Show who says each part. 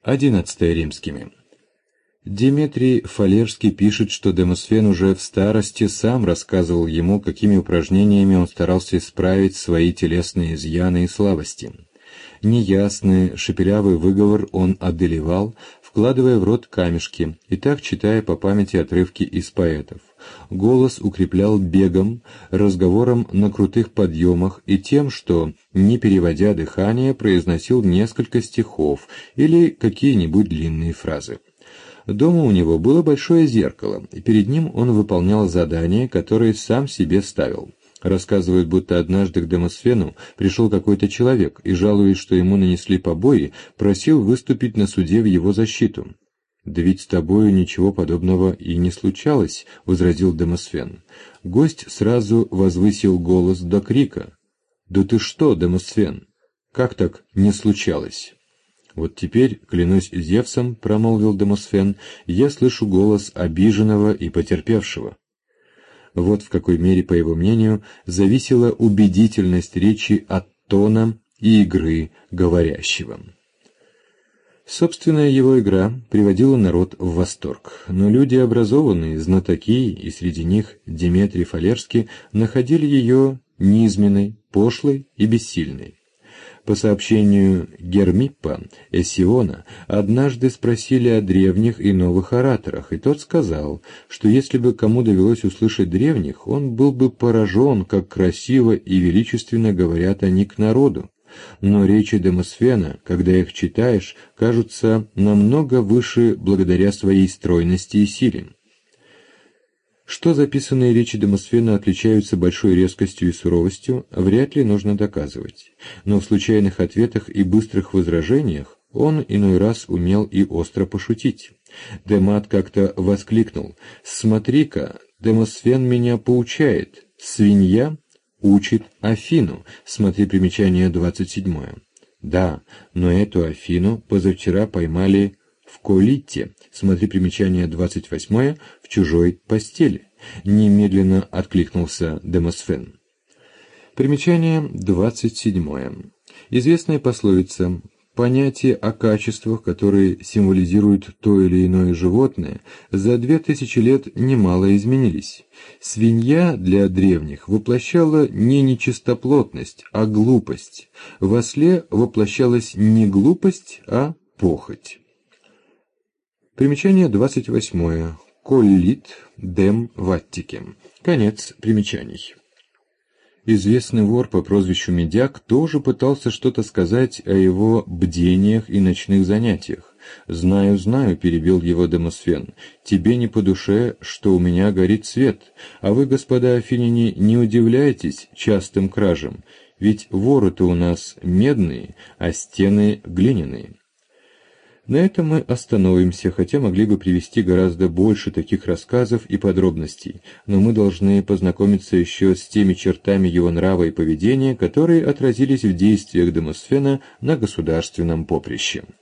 Speaker 1: 11 римскими. Деметрий Фалерский пишет, что Демосфен уже в старости сам рассказывал ему, какими упражнениями он старался исправить свои телесные изъяны и слабости. Неясный, шепелявый выговор он одолевал, вкладывая в рот камешки, и так читая по памяти отрывки из поэтов. Голос укреплял бегом, разговором на крутых подъемах и тем, что, не переводя дыхание, произносил несколько стихов или какие-нибудь длинные фразы. Дома у него было большое зеркало, и перед ним он выполнял задания, которые сам себе ставил. Рассказывают, будто однажды к Демосфену пришел какой-то человек и, жалуясь, что ему нанесли побои, просил выступить на суде в его защиту. «Да ведь с тобою ничего подобного и не случалось», — возразил Демосфен. Гость сразу возвысил голос до крика. «Да ты что, Демосфен, как так не случалось?» «Вот теперь, клянусь Зевсом, — промолвил Демосфен, — я слышу голос обиженного и потерпевшего». Вот в какой мере, по его мнению, зависела убедительность речи от тона и игры говорящего. Собственная его игра приводила народ в восторг, но люди образованные, знатоки, и среди них Деметрий Фалерский, находили ее низменной, пошлой и бессильной. По сообщению Гермиппа Эсиона, однажды спросили о древних и новых ораторах, и тот сказал, что если бы кому довелось услышать древних, он был бы поражен, как красиво и величественно говорят они к народу. Но речи Демосфена, когда их читаешь, кажутся намного выше благодаря своей стройности и силе. Что записанные речи Демосфена отличаются большой резкостью и суровостью, вряд ли нужно доказывать. Но в случайных ответах и быстрых возражениях он иной раз умел и остро пошутить. Демат как-то воскликнул: «Смотри-ка, Демосфен меня поучает, свинья учит Афину». Смотри примечание 27. Да, но эту Афину позавчера поймали в Колитте, смотри примечание 28, в чужой постели. Немедленно откликнулся Демосфен. Примечание 27. Известная пословица: понятия о качествах, которые символизируют то или иное животное, за 2000 лет немало изменились. Свинья для древних воплощала не нечистоплотность, а глупость. В осле воплощалась не глупость, а похоть. Примечание 28. Коллит дем Ваттике. Конец примечаний. Известный вор по прозвищу Медяк тоже пытался что-то сказать о его бдениях и ночных занятиях. «Знаю, знаю», — перебил его Демосфен, — «тебе не по душе, что у меня горит свет, а вы, господа афиняне, не удивляйтесь частым кражам, ведь воры-то у нас медные, а стены глиняные». На этом мы остановимся, хотя могли бы привести гораздо больше таких рассказов и подробностей, но мы должны познакомиться еще с теми чертами его нрава и поведения, которые отразились в действиях Демосфена на государственном поприще.